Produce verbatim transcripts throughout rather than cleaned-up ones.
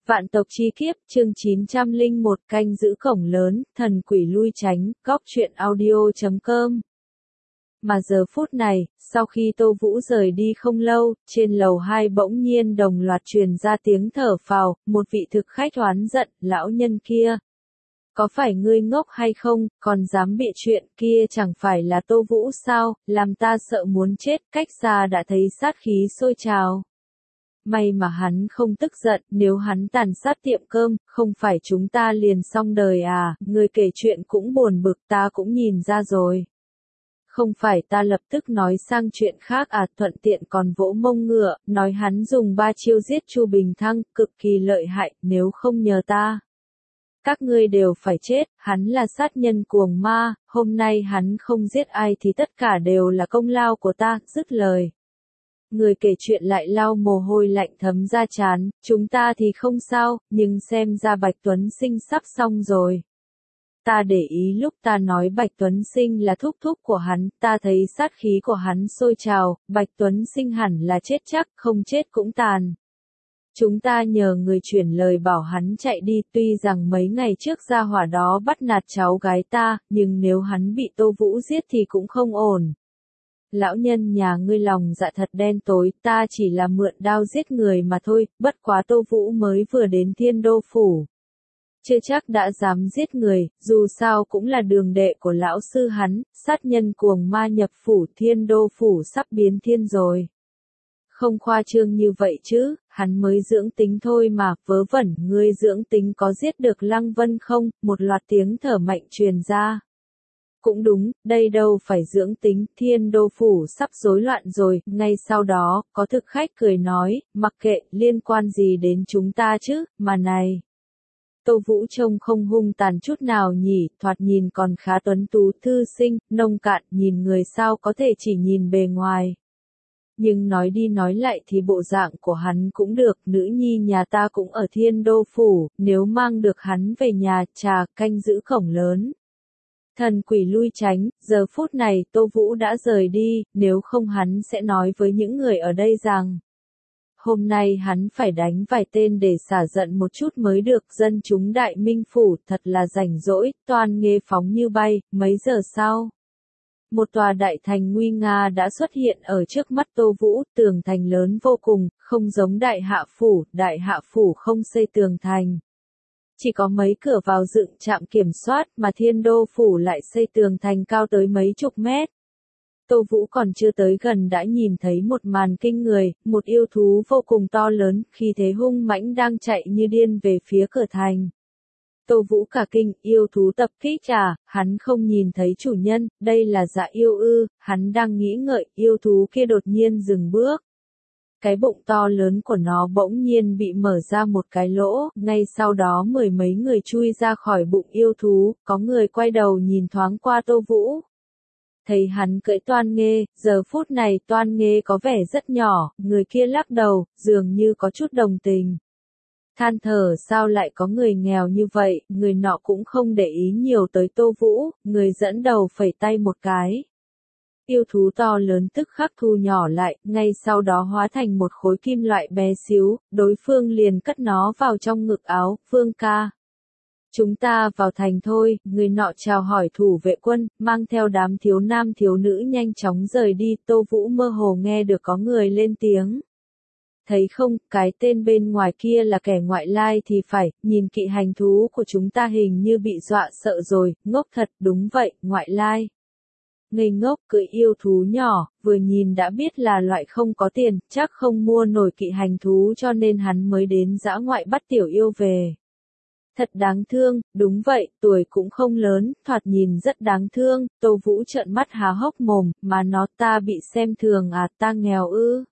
Vạn tộc chi kiếp, chương chín trăm lẻ một canh giữ cổng lớn, thần quỷ lui tránh, góc truyện audio chấm com. Mà giờ phút này, sau khi Tô Vũ rời đi không lâu, trên lầu hai bỗng nhiên đồng loạt truyền ra tiếng thở phào, một vị thực khách oán giận, lão nhân kia. Có phải ngươi ngốc hay không, còn dám bị chuyện kia chẳng phải là Tô Vũ sao, làm ta sợ muốn chết, cách xa đã thấy sát khí sôi trào. May mà hắn không tức giận, nếu hắn tàn sát tiệm cơm, không phải chúng ta liền xong đời à, người kể chuyện cũng buồn bực ta cũng nhìn ra rồi. Không phải ta lập tức nói sang chuyện khác à, thuận tiện còn vỗ mông ngựa, nói hắn dùng ba chiêu giết Chu Bình Thăng, cực kỳ lợi hại, nếu không nhờ ta. Các ngươi đều phải chết, hắn là sát nhân cuồng ma, hôm nay hắn không giết ai thì tất cả đều là công lao của ta, dứt lời. Người kể chuyện lại lau mồ hôi lạnh thấm ra trán, chúng ta thì không sao, nhưng xem ra Bạch Tuấn Sinh sắp xong rồi. Ta để ý lúc ta nói Bạch Tuấn Sinh là thúc thúc của hắn, ta thấy sát khí của hắn sôi trào, Bạch Tuấn Sinh hẳn là chết chắc, không chết cũng tàn. Chúng ta nhờ người chuyển lời bảo hắn chạy đi, tuy rằng mấy ngày trước gia hỏa đó bắt nạt cháu gái ta, nhưng nếu hắn bị Tô Vũ giết thì cũng không ổn. Lão nhân nhà ngươi lòng dạ thật đen tối, ta chỉ là mượn đao giết người mà thôi, bất quá Tô Vũ mới vừa đến Thiên Đô Phủ. Chưa chắc đã dám giết người, dù sao cũng là đường đệ của lão sư hắn, sát nhân cuồng ma nhập phủ Thiên Đô Phủ sắp biến thiên rồi. Không khoa trương như vậy chứ, hắn mới dưỡng tính thôi mà, vớ vẩn, ngươi dưỡng tính có giết được Lăng Vân không, một loạt tiếng thở mạnh truyền ra. Cũng đúng, đây đâu phải dưỡng tính, Thiên Đô Phủ sắp rối loạn rồi, ngay sau đó, có thực khách cười nói, mặc kệ, liên quan gì đến chúng ta chứ, mà này. Tô Vũ trông không hung tàn chút nào nhỉ, thoạt nhìn còn khá tuấn tú, thư sinh, nông cạn, nhìn người sao có thể chỉ nhìn bề ngoài. Nhưng nói đi nói lại thì bộ dạng của hắn cũng được, nữ nhi nhà ta cũng ở Thiên Đô Phủ, nếu mang được hắn về nhà, trà, canh giữ cổng lớn. Thần quỷ lui tránh, giờ phút này Tô Vũ đã rời đi, nếu không hắn sẽ nói với những người ở đây rằng hôm nay hắn phải đánh vài tên để xả giận một chút mới được, dân chúng Đại Minh Phủ thật là rảnh rỗi, toàn nghê phóng như bay, mấy giờ sau. Một tòa đại thành nguy nga đã xuất hiện ở trước mắt Tô Vũ, tường thành lớn vô cùng, không giống Đại Hạ Phủ, Đại Hạ Phủ không xây tường thành. Chỉ có mấy cửa vào dựng trạm kiểm soát mà Thiên Đô Phủ lại xây tường thành cao tới mấy chục mét. Tô Vũ còn chưa tới gần đã nhìn thấy một màn kinh người, một yêu thú vô cùng to lớn, khi thế hung mãnh đang chạy như điên về phía cửa thành. Tô Vũ cả kinh, yêu thú tập kích à, hắn không nhìn thấy chủ nhân, đây là dạ yêu ư, hắn đang nghĩ ngợi, yêu thú kia đột nhiên dừng bước. Cái bụng to lớn của nó bỗng nhiên bị mở ra một cái lỗ, ngay sau đó mười mấy người chui ra khỏi bụng yêu thú, có người quay đầu nhìn thoáng qua Tô Vũ. Thấy hắn cưỡi toan nghê, giờ phút này toan nghê có vẻ rất nhỏ, người kia lắc đầu, dường như có chút đồng tình. Than thở sao lại có người nghèo như vậy, người nọ cũng không để ý nhiều tới Tô Vũ, người dẫn đầu phẩy tay một cái. Yêu thú to lớn tức khắc thu nhỏ lại, ngay sau đó hóa thành một khối kim loại bé xíu, đối phương liền cất nó vào trong ngực áo, Phương ca. Chúng ta vào thành thôi, người nọ chào hỏi thủ vệ quân, mang theo đám thiếu nam thiếu nữ nhanh chóng rời đi, Tô Vũ mơ hồ nghe được có người lên tiếng. Thấy không, cái tên bên ngoài kia là kẻ ngoại lai thì phải, nhìn kỵ hành thú của chúng ta hình như bị dọa sợ rồi, ngốc thật, đúng vậy, ngoại lai. Ngây ngốc cưỡi yêu thú nhỏ, vừa nhìn đã biết là loại không có tiền, chắc không mua nổi kỵ hành thú cho nên hắn mới đến dã ngoại bắt tiểu yêu về. Thật đáng thương, đúng vậy, tuổi cũng không lớn, thoạt nhìn rất đáng thương, Tô Vũ trợn mắt há hốc mồm, mà nó ta bị xem thường à, ta nghèo ư.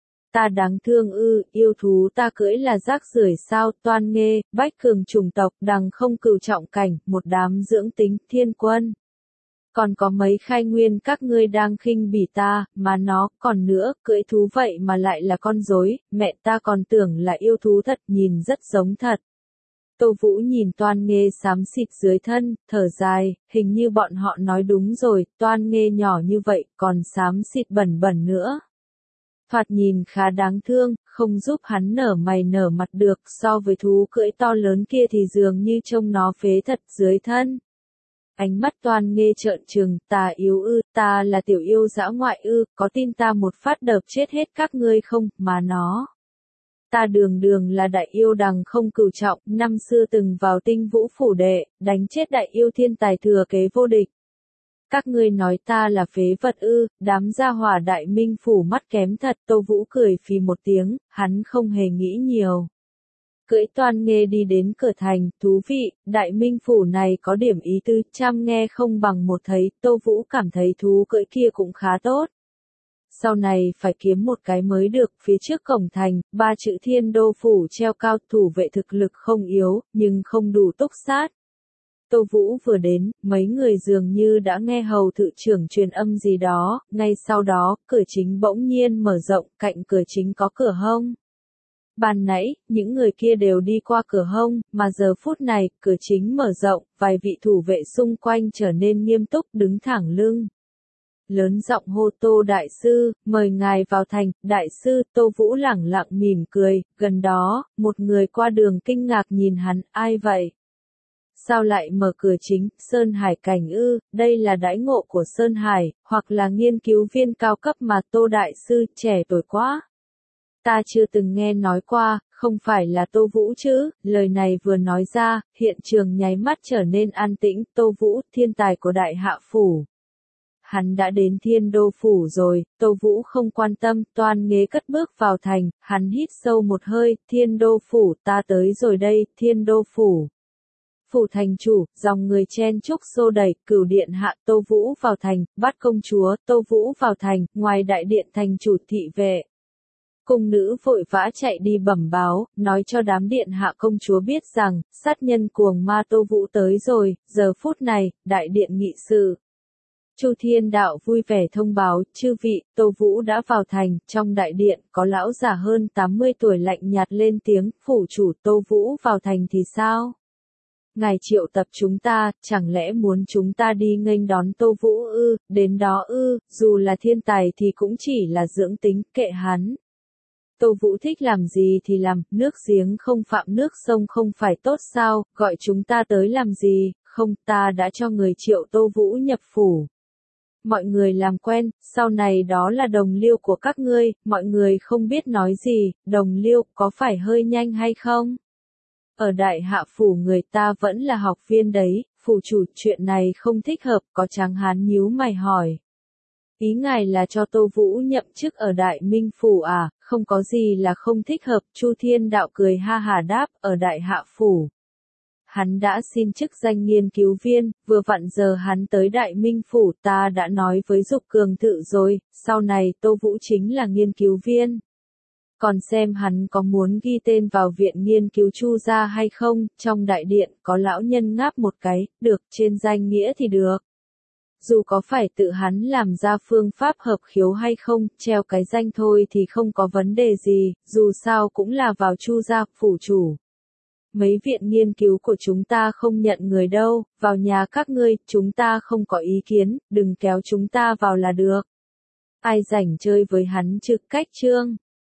Ta đáng thương ư, yêu thú ta cưỡi là rác rưởi sao, toan nghê, bách cường chủng tộc, đằng không cửu trọng cảnh, một đám dưỡng tính, thiên quân. Còn có mấy khai nguyên các ngươi đang khinh bỉ ta, mà nó, còn nữa, cưỡi thú vậy mà lại là con rối, mẹ ta còn tưởng là yêu thú thật, nhìn rất giống thật. Tô Vũ nhìn toan nghê xám xịt dưới thân, thở dài, hình như bọn họ nói đúng rồi, toan nghê nhỏ như vậy, còn xám xịt bẩn bẩn nữa. thoạt nhìn khá đáng thương, không giúp hắn nở mày nở mặt được, so với thú cưỡi to lớn kia thì dường như trông nó phế thật dưới thân. Ánh mắt Toan Nghê trợn trừng, ta yếu ư, ta là tiểu yêu dã ngoại ư, có tin ta một phát đập chết hết các ngươi không, mà nó. Ta đường đường là đại yêu đằng không cửu trọng, năm xưa từng vào tinh vũ phủ đệ, đánh chết đại yêu thiên tài thừa kế vô địch. Các ngươi nói ta là phế vật ư, đám gia hỏa đại minh phủ mắt kém thật. Tô Vũ cười phì một tiếng, hắn không hề nghĩ nhiều. Cưỡi Toan Nghê đi đến cửa thành, thú vị, đại minh phủ này có điểm ý tứ, trăm nghe không bằng một thấy, Tô Vũ cảm thấy thú cưỡi kia cũng khá tốt. Sau này phải kiếm một cái mới được, phía trước cổng thành, ba chữ Thiên Đô phủ treo cao, thủ vệ thực lực không yếu, nhưng không đủ túc sát. Tô Vũ vừa đến, mấy người dường như đã nghe hầu thự trưởng truyền âm gì đó, ngay sau đó, cửa chính bỗng nhiên mở rộng, cạnh cửa chính có cửa hông. Ban nãy, những người kia đều đi qua cửa hông, mà giờ phút này, cửa chính mở rộng, vài vị thủ vệ xung quanh trở nên nghiêm túc đứng thẳng lưng. Lớn giọng hô Tô Đại Sư, mời ngài vào thành. Đại Sư, Tô Vũ lẳng lặng mỉm cười, gần đó, một người qua đường kinh ngạc nhìn hắn, ai vậy? Sao lại mở cửa chính, Sơn Hải Cảnh ư, đây là đãi ngộ của Sơn Hải, hoặc là nghiên cứu viên cao cấp mà Tô Đại Sư, trẻ tuổi quá. Ta chưa từng nghe nói qua, không phải là Tô Vũ chứ, lời này vừa nói ra, hiện trường nháy mắt trở nên an tĩnh, Tô Vũ, thiên tài của Đại Hạ Phủ. Hắn đã đến Thiên Đô phủ rồi, Tô Vũ không quan tâm, Toan Nghê cất bước vào thành, hắn hít sâu một hơi, Thiên Đô phủ, ta tới rồi đây, Thiên Đô phủ. Phủ thành chủ, dòng người chen chúc xô đẩy, cửu điện hạ, Tô Vũ vào thành, bắt công chúa, Tô Vũ vào thành, ngoài đại điện thành chủ thị vệ. Cung nữ vội vã chạy đi bẩm báo, nói cho đám điện hạ công chúa biết rằng, sát nhân cuồng ma Tô Vũ tới rồi, giờ phút này, đại điện nghị sự. Chu Thiên Đạo vui vẻ thông báo, chư vị, Tô Vũ đã vào thành, trong đại điện, có lão già hơn tám mươi tuổi lạnh nhạt lên tiếng, phủ chủ Tô Vũ vào thành thì sao? Ngài triệu tập chúng ta, chẳng lẽ muốn chúng ta đi nghênh đón Tô Vũ ư, đến đó ư, dù là thiên tài thì cũng chỉ là dưỡng tính, kệ hắn. Tô Vũ thích làm gì thì làm, nước giếng không phạm nước sông không phải tốt sao, gọi chúng ta tới làm gì, không, ta đã cho người triệu Tô Vũ nhập phủ. Mọi người làm quen, sau này đó là đồng liêu của các ngươi, mọi người không biết nói gì, đồng liêu, có phải hơi nhanh hay không? Ở Đại Hạ Phủ người ta vẫn là học viên đấy, phủ chủ, chuyện này không thích hợp, có Tráng Hán nhíu mày hỏi. Ý ngài là cho Tô Vũ nhậm chức ở Đại Minh Phủ à, không có gì là không thích hợp, Chu Thiên Đạo cười ha hà đáp, ở Đại Hạ Phủ. Hắn đã xin chức danh nghiên cứu viên, vừa vặn giờ hắn tới Đại Minh Phủ, ta đã nói với Dục Cường Thự rồi, sau này Tô Vũ chính là nghiên cứu viên. Còn xem hắn có muốn ghi tên vào viện nghiên cứu Chu gia hay không, trong đại điện có lão nhân ngáp một cái, được, trên danh nghĩa thì được. Dù có phải tự hắn làm ra phương pháp hợp khiếu hay không, treo cái danh thôi thì không có vấn đề gì, dù sao cũng là vào Chu gia, phủ chủ. Mấy viện nghiên cứu của chúng ta không nhận người đâu, vào nhà các ngươi, chúng ta không có ý kiến, đừng kéo chúng ta vào là được. Ai rảnh chơi với hắn trực cách chương.